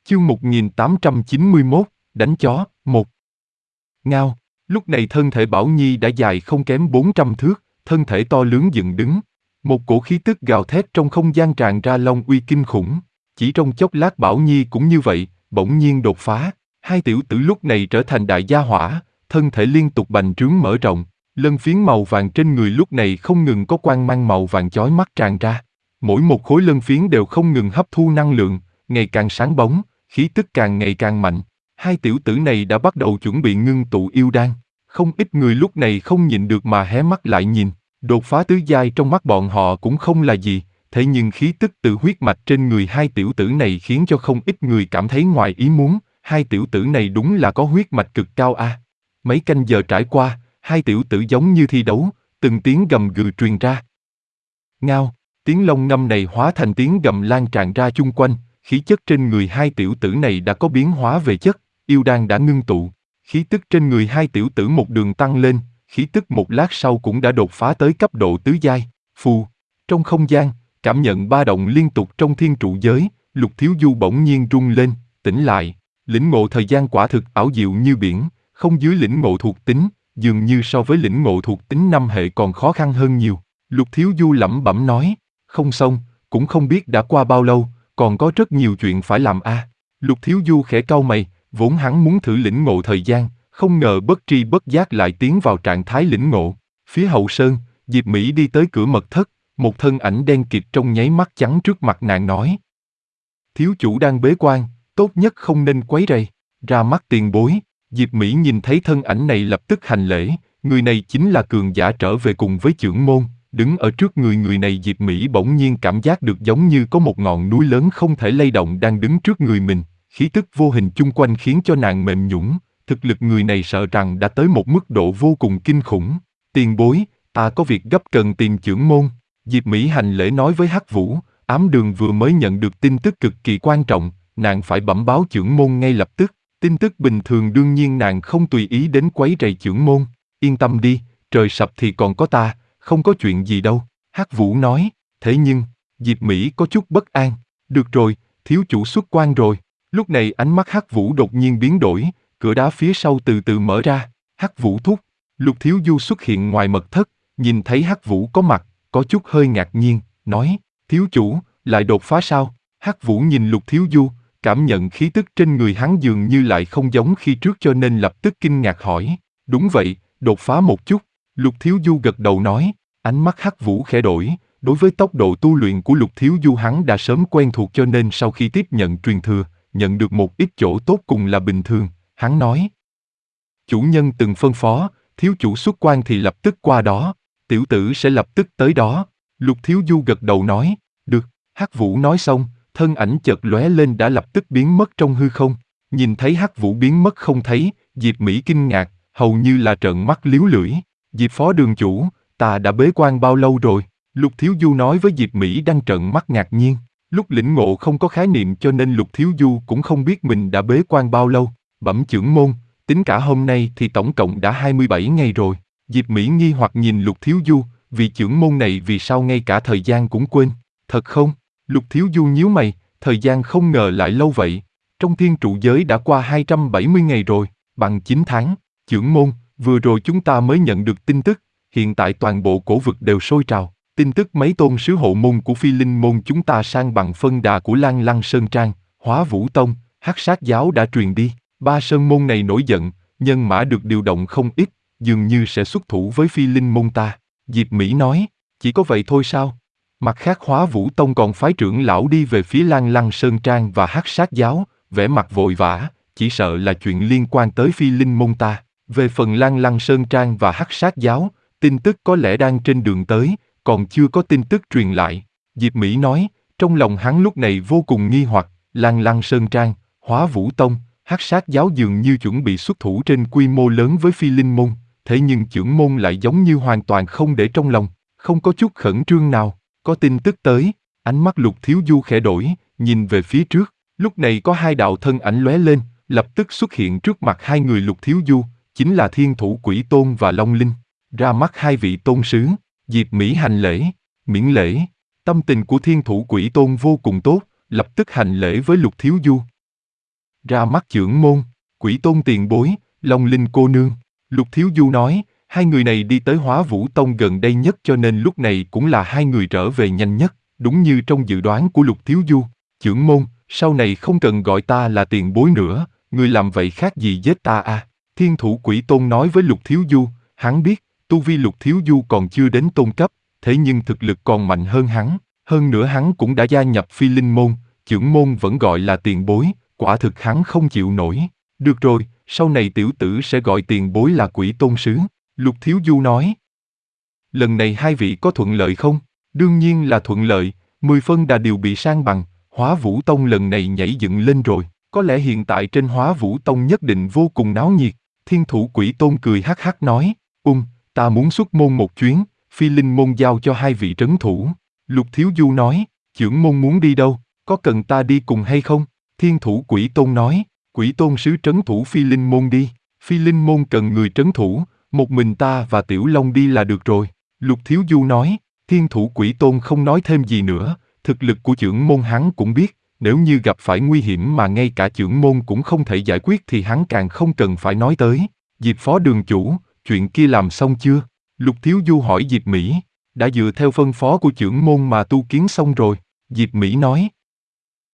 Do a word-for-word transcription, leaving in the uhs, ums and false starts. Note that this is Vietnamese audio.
Chương một nghìn tám trăm chín mươi mốt, đánh chó, một. Ngao, lúc này thân thể Bảo Nhi đã dài không kém bốn trăm thước, thân thể to lớn dựng đứng. Một cổ khí tức gào thét trong không gian tràn ra long uy kinh khủng. Chỉ trong chốc lát Bảo Nhi cũng như vậy, bỗng nhiên đột phá. Hai tiểu tử lúc này trở thành đại gia hỏa, thân thể liên tục bành trướng mở rộng. Lân phiến màu vàng trên người lúc này không ngừng có quang mang màu vàng chói mắt tràn ra. Mỗi một khối lân phiến đều không ngừng hấp thu năng lượng, ngày càng sáng bóng, khí tức càng ngày càng mạnh. Hai tiểu tử này đã bắt đầu chuẩn bị ngưng tụ yêu đan. Không ít người lúc này không nhịn được mà hé mắt lại nhìn. Đột phá tứ giai trong mắt bọn họ cũng không là gì, thế nhưng khí tức từ huyết mạch trên người hai tiểu tử này khiến cho không ít người cảm thấy ngoài ý muốn. Hai tiểu tử này đúng là có huyết mạch cực cao a. À. Mấy canh giờ trải qua, hai tiểu tử giống như thi đấu, từng tiếng gầm gừ truyền ra. Ngao, tiếng long ngâm này hóa thành tiếng gầm lan tràn ra chung quanh. Khí chất trên người hai tiểu tử này đã có biến hóa về chất, yêu đan đã ngưng tụ. Khí tức trên người hai tiểu tử một đường tăng lên, khí tức một lát sau cũng đã đột phá tới cấp độ tứ giai. Phù, trong không gian, cảm nhận ba động liên tục trong thiên trụ giới, Lục Thiếu Du bỗng nhiên rung lên, tỉnh lại. Lĩnh ngộ thời gian quả thực ảo diệu như biển, không dưới lĩnh ngộ thuộc tính, dường như so với lĩnh ngộ thuộc tính năm hệ còn khó khăn hơn nhiều. Lục Thiếu Du lẩm bẩm nói, không xong, cũng không biết đã qua bao lâu, còn có rất nhiều chuyện phải làm a. À. Lục Thiếu Du khẽ cau mày, vốn hắn muốn thử lĩnh ngộ thời gian, không ngờ bất tri bất giác lại tiến vào trạng thái lĩnh ngộ. Phía hậu sơn, Diệp Mỹ đi tới cửa mật thất, một thân ảnh đen kịt trong nháy mắt chắn trước mặt nàng nói. Thiếu chủ đang bế quan, tốt nhất không nên quấy rầy. Ra mắt tiền bối, Diệp Mỹ nhìn thấy thân ảnh này lập tức hành lễ, người này chính là cường giả trở về cùng với chưởng môn. Đứng ở trước người người này Diệp Mỹ bỗng nhiên cảm giác được giống như có một ngọn núi lớn không thể lay động đang đứng trước người mình, khí tức vô hình chung quanh khiến cho nàng mềm nhũn, thực lực người này sợ rằng đã tới một mức độ vô cùng kinh khủng. Tiền bối, ta có việc gấp cần tìm chưởng môn. Diệp Mỹ hành lễ nói với Hắc Vũ, Ám Đường vừa mới nhận được tin tức cực kỳ quan trọng, nàng phải bẩm báo chưởng môn ngay lập tức. Tin tức bình thường đương nhiên nàng không tùy ý đến quấy rầy chưởng môn. Yên tâm đi, trời sập thì còn có ta. Không có chuyện gì đâu, Hắc Vũ nói, thế nhưng, Diệp Mỹ có chút bất an, được rồi, thiếu chủ xuất quan rồi. Lúc này ánh mắt Hắc Vũ đột nhiên biến đổi, cửa đá phía sau từ từ mở ra, Hắc Vũ thúc, Lục Thiếu Du xuất hiện ngoài mật thất, nhìn thấy Hắc Vũ có mặt, có chút hơi ngạc nhiên, nói, thiếu chủ, lại đột phá sao? Hắc Vũ nhìn Lục Thiếu Du, cảm nhận khí tức trên người hắn dường như lại không giống khi trước cho nên lập tức kinh ngạc hỏi, đúng vậy, đột phá một chút. Lục Thiếu Du gật đầu nói, ánh mắt Hắc Vũ khẽ đổi, đối với tốc độ tu luyện của Lục Thiếu Du hắn đã sớm quen thuộc cho nên sau khi tiếp nhận truyền thừa, nhận được một ít chỗ tốt cùng là bình thường, hắn nói. Chủ nhân từng phân phó, thiếu chủ xuất quan thì lập tức qua đó, tiểu tử sẽ lập tức tới đó. Lục Thiếu Du gật đầu nói, được, Hắc Vũ nói xong, thân ảnh chợt lóe lên đã lập tức biến mất trong hư không, nhìn thấy Hắc Vũ biến mất không thấy, Diệp Mỹ kinh ngạc, hầu như là trợn mắt liếu lưỡi. Diệp phó đường chủ, ta đã bế quan bao lâu rồi? Lục Thiếu Du nói với Diệp Mỹ đang trợn mắt ngạc nhiên. Lúc lĩnh ngộ không có khái niệm cho nên Lục Thiếu Du cũng không biết mình đã bế quan bao lâu. Bẩm chưởng môn, tính cả hôm nay thì tổng cộng đã hai mươi bảy ngày rồi. Diệp Mỹ nghi hoặc nhìn Lục Thiếu Du, vì chưởng môn này vì sao ngay cả thời gian cũng quên. Thật không? Lục Thiếu Du nhíu mày, thời gian không ngờ lại lâu vậy. Trong thiên trụ giới đã qua hai trăm bảy mươi ngày rồi, bằng chín tháng. Chưởng môn, vừa rồi chúng ta mới nhận được tin tức, hiện tại toàn bộ cổ vực đều sôi trào. Tin tức mấy tôn sứ hộ môn của Phi Linh môn chúng ta sang bằng phân đà của Lan Lăng Sơn Trang, Hóa Vũ Tông, Hắc Sát giáo đã truyền đi. Ba sơn môn này nổi giận, nhân mã được điều động không ít, dường như sẽ xuất thủ với Phi Linh môn ta. Diệp Mỹ nói, chỉ có vậy thôi sao? Mặt khác Hóa Vũ Tông còn phái trưởng lão đi về phía Lan Lăng Sơn Trang và Hắc Sát giáo, vẻ mặt vội vã, chỉ sợ là chuyện liên quan tới Phi Linh môn ta. Về phần Lan Lăng Sơn Trang và Hắc Sát giáo, tin tức có lẽ đang trên đường tới, còn chưa có tin tức truyền lại. Diệp Mỹ nói, trong lòng hắn lúc này vô cùng nghi hoặc, Lan Lăng Sơn Trang, Hóa Vũ Tông, Hắc Sát giáo dường như chuẩn bị xuất thủ trên quy mô lớn với Phi Linh môn, thế nhưng chưởng môn lại giống như hoàn toàn không để trong lòng, không có chút khẩn trương nào. Có tin tức tới, ánh mắt Lục Thiếu Du khẽ đổi, nhìn về phía trước, lúc này có hai đạo thân ảnh lóe lên, lập tức xuất hiện trước mặt hai người Lục Thiếu Du, chính là Thiên Thủ Quỷ Tôn và Long Linh. Ra mắt hai vị tôn sứ, Diệp Mỹ hành lễ, miễn lễ. Tâm tình của Thiên Thủ Quỷ Tôn vô cùng tốt, lập tức hành lễ với Lục Thiếu Du. Ra mắt chưởng môn, Quỷ Tôn tiền bối, Long Linh cô nương. Lục Thiếu Du nói, hai người này đi tới Hóa Vũ Tông gần đây nhất cho nên lúc này cũng là hai người trở về nhanh nhất, đúng như trong dự đoán của Lục Thiếu Du. Chưởng môn, sau này không cần gọi ta là tiền bối nữa, người làm vậy khác gì giết ta à? Thiên Thủ Quỷ Tôn nói với Lục Thiếu Du, hắn biết, tu vi Lục Thiếu Du còn chưa đến tôn cấp, thế nhưng thực lực còn mạnh hơn hắn, hơn nữa hắn cũng đã gia nhập Phi Linh môn, chưởng môn vẫn gọi là tiền bối, quả thực hắn không chịu nổi. Được rồi, sau này tiểu tử sẽ gọi tiền bối là Quỷ Tôn sứ. Lục Thiếu Du nói. Lần này hai vị có thuận lợi không? Đương nhiên là thuận lợi, mười phân đà đều bị san bằng, Hóa Vũ Tông lần này nhảy dựng lên rồi, có lẽ hiện tại trên Hóa Vũ Tông nhất định vô cùng náo nhiệt. Thiên Thủ Quỷ Tôn cười hắc hắc nói, ung, ta muốn xuất môn một chuyến, Phi Linh môn giao cho hai vị trấn thủ. Lục Thiếu Du nói, chưởng môn muốn đi đâu, có cần ta đi cùng hay không? Thiên Thủ Quỷ Tôn nói, Quỷ Tôn sứ trấn thủ Phi Linh môn đi, Phi Linh môn cần người trấn thủ, một mình ta và Tiểu Long đi là được rồi. Lục Thiếu Du nói, Thiên Thủ Quỷ Tôn không nói thêm gì nữa, thực lực của chưởng môn hắn cũng biết, nếu như gặp phải nguy hiểm mà ngay cả chưởng môn cũng không thể giải quyết thì hắn càng không cần phải nói tới. Diệp Phó Đường chủ, chuyện kia làm xong chưa? Lục Thiếu Du hỏi Diệp Mỹ, đã dựa theo phân phó của chưởng môn mà tu kiến xong rồi. Diệp Mỹ nói,